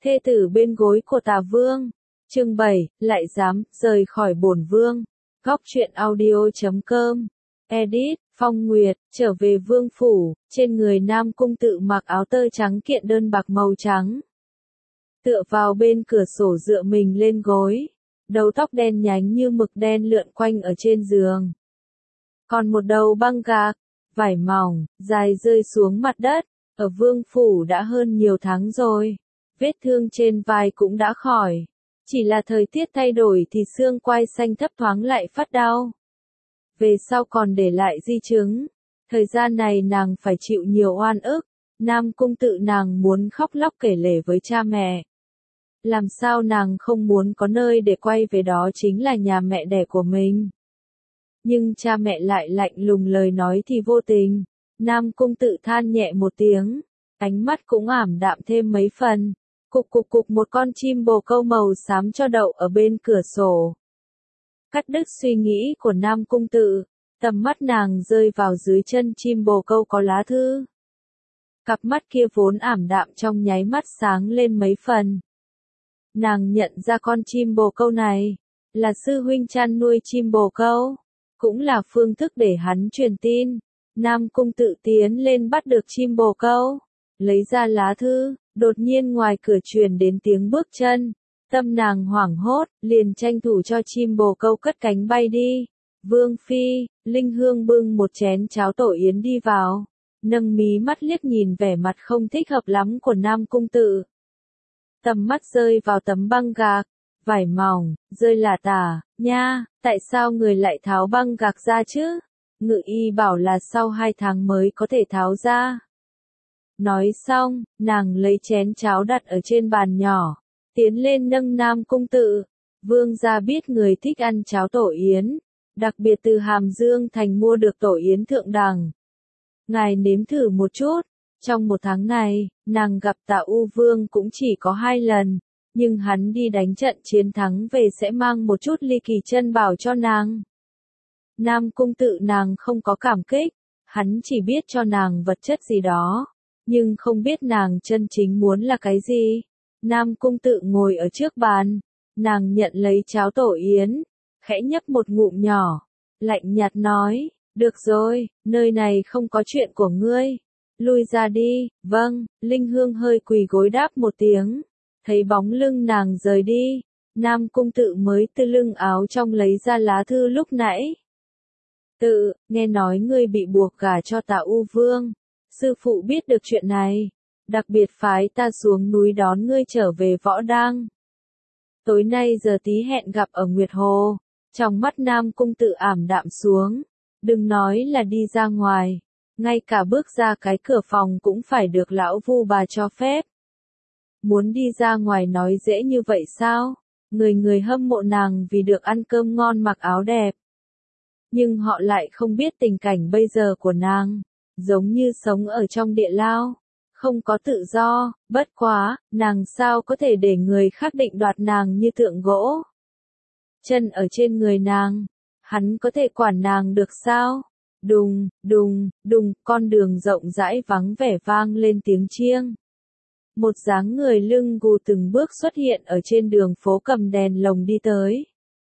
Thê tử bên gối của Tà Vương. Chương 7, lại dám rời khỏi bổn vương. Góc truyện audio.com. Edit, Phong Nguyệt, trở về vương phủ, trên người Nam Cung Tự mặc áo tơ trắng kiện đơn bạc màu trắng. Tựa vào bên cửa sổ dựa mình lên gối. Đầu tóc đen nhánh như mực đen lượn quanh ở trên giường. Còn một đầu băng gạc, vải mỏng, dài rơi xuống mặt đất. Ở vương phủ đã hơn nhiều tháng rồi. Vết thương trên vai cũng đã khỏi. Chỉ là thời tiết thay đổi thì xương quai xanh thấp thoáng lại phát đau. Về sau còn để lại di chứng. Thời gian này nàng phải chịu nhiều oan ức. Nam Cung Tự nàng muốn khóc lóc kể lể với cha mẹ. Làm sao nàng không muốn có nơi để quay về, đó chính là nhà mẹ đẻ của mình. Nhưng cha mẹ lại lạnh lùng, lời nói thì vô tình. Nam Cung Tự than nhẹ một tiếng. Ánh mắt cũng ảm đạm thêm mấy phần. Cục cục cục, một con chim bồ câu màu xám cho đậu ở bên cửa sổ. Cắt đứt suy nghĩ của Nam Cung Tự, tầm mắt nàng rơi vào dưới chân chim bồ câu có lá thư. Cặp mắt kia vốn ảm đạm trong nháy mắt sáng lên mấy phần. Nàng nhận ra con chim bồ câu này là sư huynh chăn nuôi chim bồ câu, cũng là phương thức để hắn truyền tin. Nam Cung Tự tiến lên bắt được chim bồ câu, lấy ra lá thư. Đột nhiên ngoài cửa truyền đến tiếng bước chân. Tâm nàng hoảng hốt, liền tranh thủ cho chim bồ câu cất cánh bay đi. Vương phi, Linh Hương bưng một chén cháo tổ yến đi vào. Nâng mí mắt liếc nhìn vẻ mặt không thích hợp lắm của Nam Cung Tự. Tầm mắt rơi vào tấm băng gạc, vải mỏng, rơi lả tả. Nha, tại sao người lại tháo băng gạc ra chứ? Ngự y bảo là sau 2 tháng mới có thể tháo ra. Nói xong, nàng lấy chén cháo đặt ở trên bàn nhỏ, tiến lên nâng Nam Cung Tự. Vương gia biết người thích ăn cháo tổ yến, đặc biệt từ Hàm Dương thành mua được tổ yến thượng đẳng. Ngài nếm thử một chút. Trong 1 tháng này, nàng gặp Tả U Vương cũng chỉ có 2 lần, nhưng hắn đi đánh trận chiến thắng về sẽ mang một chút ly kỳ chân bảo cho nàng. Nam Cung Tự nàng không có cảm kích, hắn chỉ biết cho nàng vật chất gì đó. Nhưng không biết nàng chân chính muốn là cái gì. Nam Cung Tự ngồi ở trước bàn. Nàng nhận lấy cháo tổ yến. Khẽ nhấp một ngụm nhỏ. Lạnh nhạt nói. Được rồi, nơi này không có chuyện của ngươi. Lui ra đi. Vâng, Linh Hương hơi quỳ gối đáp một tiếng. Thấy bóng lưng nàng rời đi. Nam Cung Tự mới từ lưng áo trong lấy ra lá thư lúc nãy. Tự, nghe nói ngươi bị buộc gả cho Tả U Vương. Sư phụ biết được chuyện này, đặc biệt phái ta xuống núi đón ngươi trở về Võ Đang. Tối nay giờ tí hẹn gặp ở Nguyệt Hồ. Trong mắt Nam Cung Tự ảm đạm xuống. Đừng nói là đi ra ngoài, ngay cả bước ra cái cửa phòng cũng phải được lão Vu bà cho phép. Muốn đi ra ngoài nói dễ như vậy sao? Người người hâm mộ nàng vì được ăn cơm ngon mặc áo đẹp. Nhưng họ lại không biết tình cảnh bây giờ của nàng. Giống như sống ở trong địa lao, không có tự do. Bất quá, nàng sao có thể để người khác định đoạt nàng như tượng gỗ. Chân ở trên người nàng, hắn có thể quản nàng được sao? Đùng, đùng, đùng, con đường rộng rãi vắng vẻ vang lên tiếng chiêng. Một dáng người lưng gù từng bước xuất hiện ở trên đường phố cầm đèn lồng đi tới.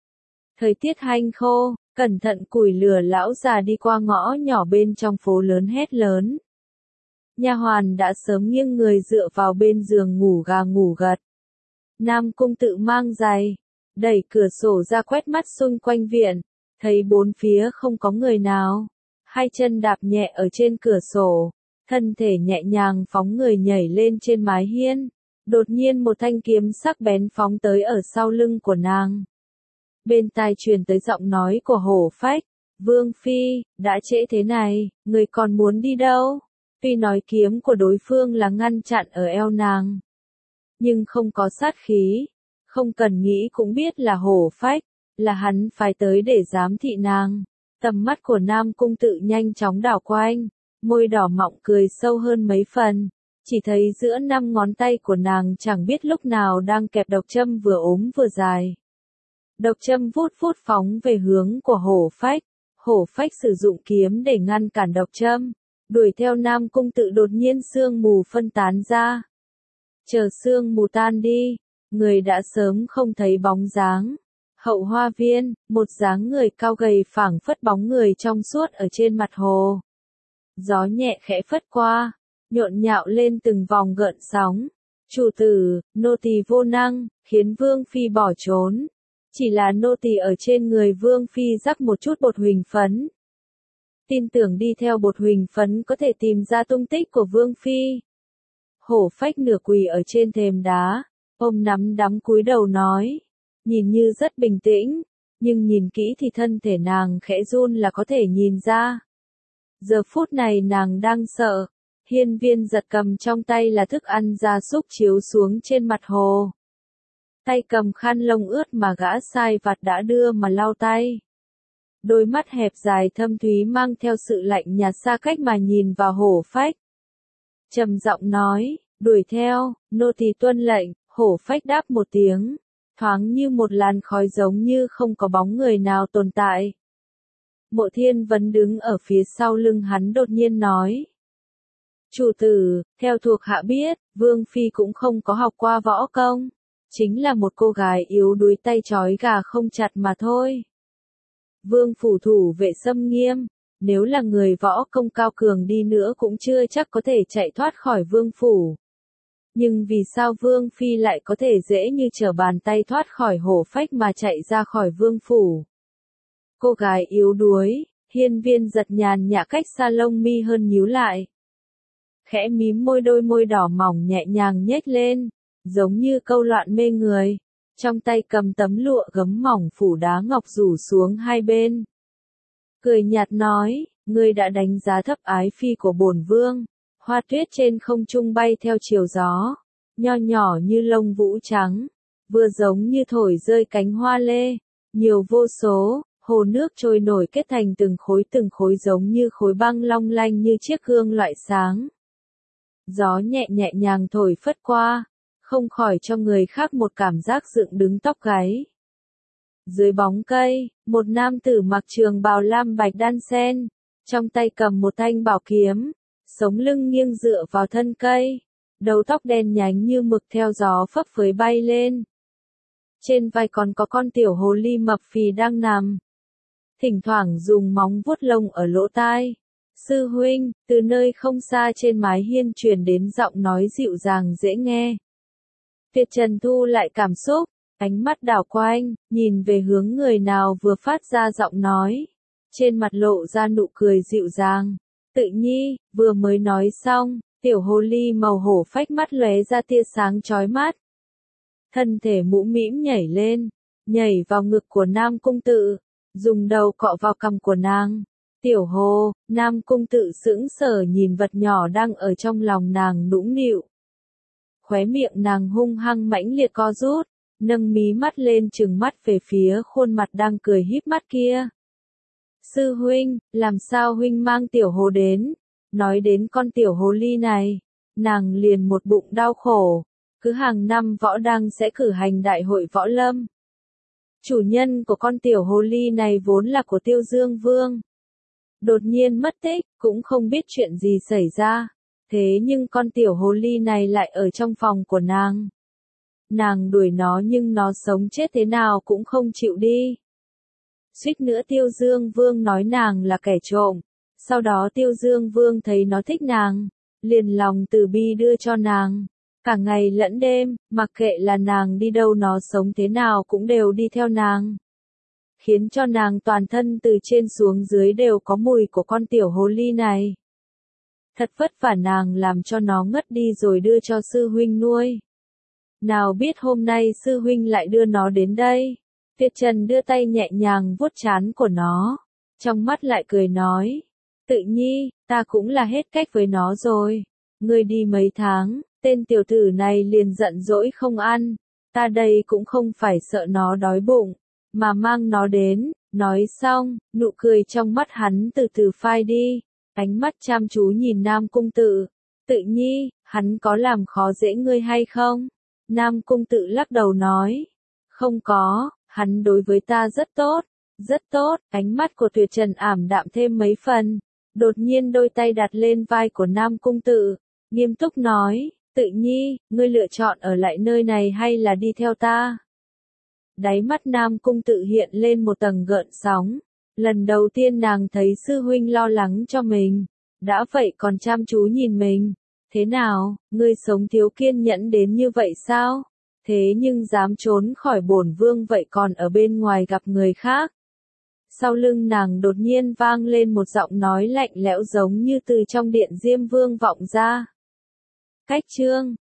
Thời tiết hanh khô. Cẩn thận củi lửa, lão già đi qua ngõ nhỏ bên trong phố lớn hét lớn. Nha hoàn đã sớm nghiêng người dựa vào bên giường ngủ gà ngủ gật. Nam Cung Tự mang giày, đẩy cửa sổ ra quét mắt xung quanh viện, thấy bốn phía không có người nào. 2 chân đạp nhẹ ở trên cửa sổ, thân thể nhẹ nhàng phóng người nhảy lên trên mái hiên. Đột nhiên một thanh kiếm sắc bén phóng tới ở sau lưng của nàng. Bên tai truyền tới giọng nói của Hổ Phách. Vương phi, đã trễ thế này, người còn muốn đi đâu? Tuy nói kiếm của đối phương là ngăn chặn ở eo nàng, nhưng không có sát khí. Không cần nghĩ cũng biết là Hổ Phách, là hắn phái tới để giám thị nàng. Tầm mắt của Nam Cung Tự nhanh chóng đảo quanh, môi đỏ mọng cười sâu hơn mấy phần. Chỉ thấy giữa 5 ngón tay của nàng chẳng biết lúc nào đang kẹp độc châm vừa ốm vừa dài. Độc châm vút vút phóng về hướng của Hổ Phách. Hổ Phách sử dụng kiếm để ngăn cản độc châm, đuổi theo Nam Cung Tự. Đột nhiên sương mù phân tán ra. Chờ sương mù tan đi, người đã sớm không thấy bóng dáng. Hậu hoa viên, một dáng người cao gầy phảng phất bóng người trong suốt ở trên mặt hồ. Gió nhẹ khẽ phất qua, nhộn nhạo lên từng vòng gợn sóng. Chủ tử, nô tỳ vô năng, khiến Vương Phi bỏ trốn. Chỉ là nô tỳ ở trên người Vương Phi rắc một chút bột huỳnh phấn. Tin tưởng đi theo bột huỳnh phấn có thể tìm ra tung tích của Vương Phi. Hổ Phách nửa quỳ ở trên thềm đá, ôm nắm đấm cúi đầu nói. Nhìn như rất bình tĩnh, nhưng nhìn kỹ thì thân thể nàng khẽ run là có thể nhìn ra. Giờ phút này nàng đang sợ. Hiên Viên giật cầm trong tay là thức ăn gia súc chiếu xuống trên mặt hồ. Tay cầm khăn lông ướt mà gã sai vặt đã đưa mà lau tay. Đôi mắt hẹp dài thâm thúy mang theo sự lạnh nhạt xa cách mà nhìn vào Hổ Phách. Trầm giọng nói, đuổi theo, nô tỳ tuân lệnh. Hổ Phách đáp một tiếng, thoáng như một làn khói giống như không có bóng người nào tồn tại. Mộ Thiên Vấn đứng ở phía sau lưng hắn đột nhiên nói. Chủ tử, theo thuộc hạ biết, Vương Phi cũng không có học qua võ công. Chính là một cô gái yếu đuối tay trói gà không chặt mà thôi. Vương phủ thủ vệ xâm nghiêm, nếu là người võ công cao cường đi nữa cũng chưa chắc có thể chạy thoát khỏi vương phủ. Nhưng vì sao Vương Phi lại có thể dễ như trở bàn tay thoát khỏi Hổ Phách mà chạy ra khỏi vương phủ? Cô gái yếu đuối, Hiên Viên giật nhàn nhã cách xa lông mi hơn nhíu lại. Khẽ mím môi, đôi môi đỏ mỏng nhẹ nhàng nhếch lên, giống như câu loạn mê người. Trong tay cầm tấm lụa gấm mỏng phủ đá ngọc rủ xuống hai bên. Cười nhạt nói, ngươi đã đánh giá thấp ái phi của bổn vương. Hoa tuyết trên không trung bay theo chiều gió, nho nhỏ như lông vũ trắng, vừa giống như thổi rơi cánh hoa lê, nhiều vô số, hồ nước trôi nổi kết thành từng khối giống như khối băng long lanh như chiếc gương loại sáng. Gió nhẹ nhẹ nhàng thổi phất qua, không khỏi cho người khác một cảm giác dựng đứng tóc gáy. Dưới bóng cây, một nam tử mặc trường bào lam bạch đan sen, trong tay cầm một thanh bảo kiếm, sống lưng nghiêng dựa vào thân cây, đầu tóc đen nhánh như mực theo gió phấp phới bay lên. Trên vai còn có con tiểu hồ ly mập phì đang nằm, thỉnh thoảng dùng móng vuốt lông ở lỗ tai. Sư huynh, từ nơi không xa trên mái hiên truyền đến giọng nói dịu dàng dễ nghe. Tuyệt Trần thu lại cảm xúc, ánh mắt đảo quanh, nhìn về hướng người nào vừa phát ra giọng nói. Trên mặt lộ ra nụ cười dịu dàng. Tự nhi, vừa mới nói xong, tiểu hồ ly màu hổ phách mắt lóe ra tia sáng chói mắt. Thân thể mũm mĩm nhảy lên, nhảy vào ngực của Nam Cung Tự, dùng đầu cọ vào cằm của nàng. Tiểu hồ, Nam Cung Tự sững sờ nhìn vật nhỏ đang ở trong lòng nàng nũng nịu. Khóe miệng nàng hung hăng mãnh liệt co rút, nâng mí mắt lên trừng mắt về phía khuôn mặt đang cười híp mắt kia. Sư huynh, làm sao huynh mang tiểu hồ đến? Nói đến con tiểu hồ ly này, nàng liền một bụng đau khổ. Cứ hàng năm võ đăng sẽ cử hành đại hội võ lâm. Chủ nhân của con tiểu hồ ly này vốn là của Tiêu Dương Vương. Đột nhiên mất tích, cũng không biết chuyện gì xảy ra. Thế nhưng con tiểu hồ ly này lại ở trong phòng của nàng. Nàng đuổi nó nhưng nó sống chết thế nào cũng không chịu đi. Suýt nữa Tiêu Dương Vương nói nàng là kẻ trộm. Sau đó Tiêu Dương Vương thấy nó thích nàng, liền lòng từ bi đưa cho nàng. Cả ngày lẫn đêm, mặc kệ là nàng đi đâu nó sống thế nào cũng đều đi theo nàng. Khiến cho nàng toàn thân từ trên xuống dưới đều có mùi của con tiểu hồ ly này. Thật vất vả nàng làm cho nó ngất đi rồi đưa cho sư huynh nuôi. Nào biết hôm nay sư huynh lại đưa nó đến đây. Tuyệt Trần đưa tay nhẹ nhàng vuốt trán của nó, trong mắt lại cười nói. Tự nhi, ta cũng là hết cách với nó rồi. Ngươi đi mấy tháng, tên tiểu tử này liền giận dỗi không ăn. Ta đây cũng không phải sợ nó đói bụng, mà mang nó đến. Nói xong, nụ cười trong mắt hắn từ từ phai đi. Ánh mắt chăm chú nhìn Nam Cung Tự. Tự nhi, hắn có làm khó dễ ngươi hay không? Nam Cung Tự lắc đầu nói. Không có, hắn đối với ta rất tốt. Rất tốt, ánh mắt của Tuyệt Trần ảm đạm thêm mấy phần. Đột nhiên đôi tay đặt lên vai của Nam Cung Tự, nghiêm túc nói, Tự nhi, ngươi lựa chọn ở lại nơi này hay là đi theo ta? Đáy mắt Nam Cung Tự hiện lên một tầng gợn sóng. Lần đầu tiên nàng thấy sư huynh lo lắng cho mình. Đã vậy còn chăm chú nhìn mình. Thế nào, ngươi sống thiếu kiên nhẫn đến như vậy sao? Thế nhưng dám trốn khỏi bổn vương vậy còn ở bên ngoài gặp người khác. Sau lưng nàng đột nhiên vang lên một giọng nói lạnh lẽo giống như từ trong điện Diêm Vương vọng ra. Cách chương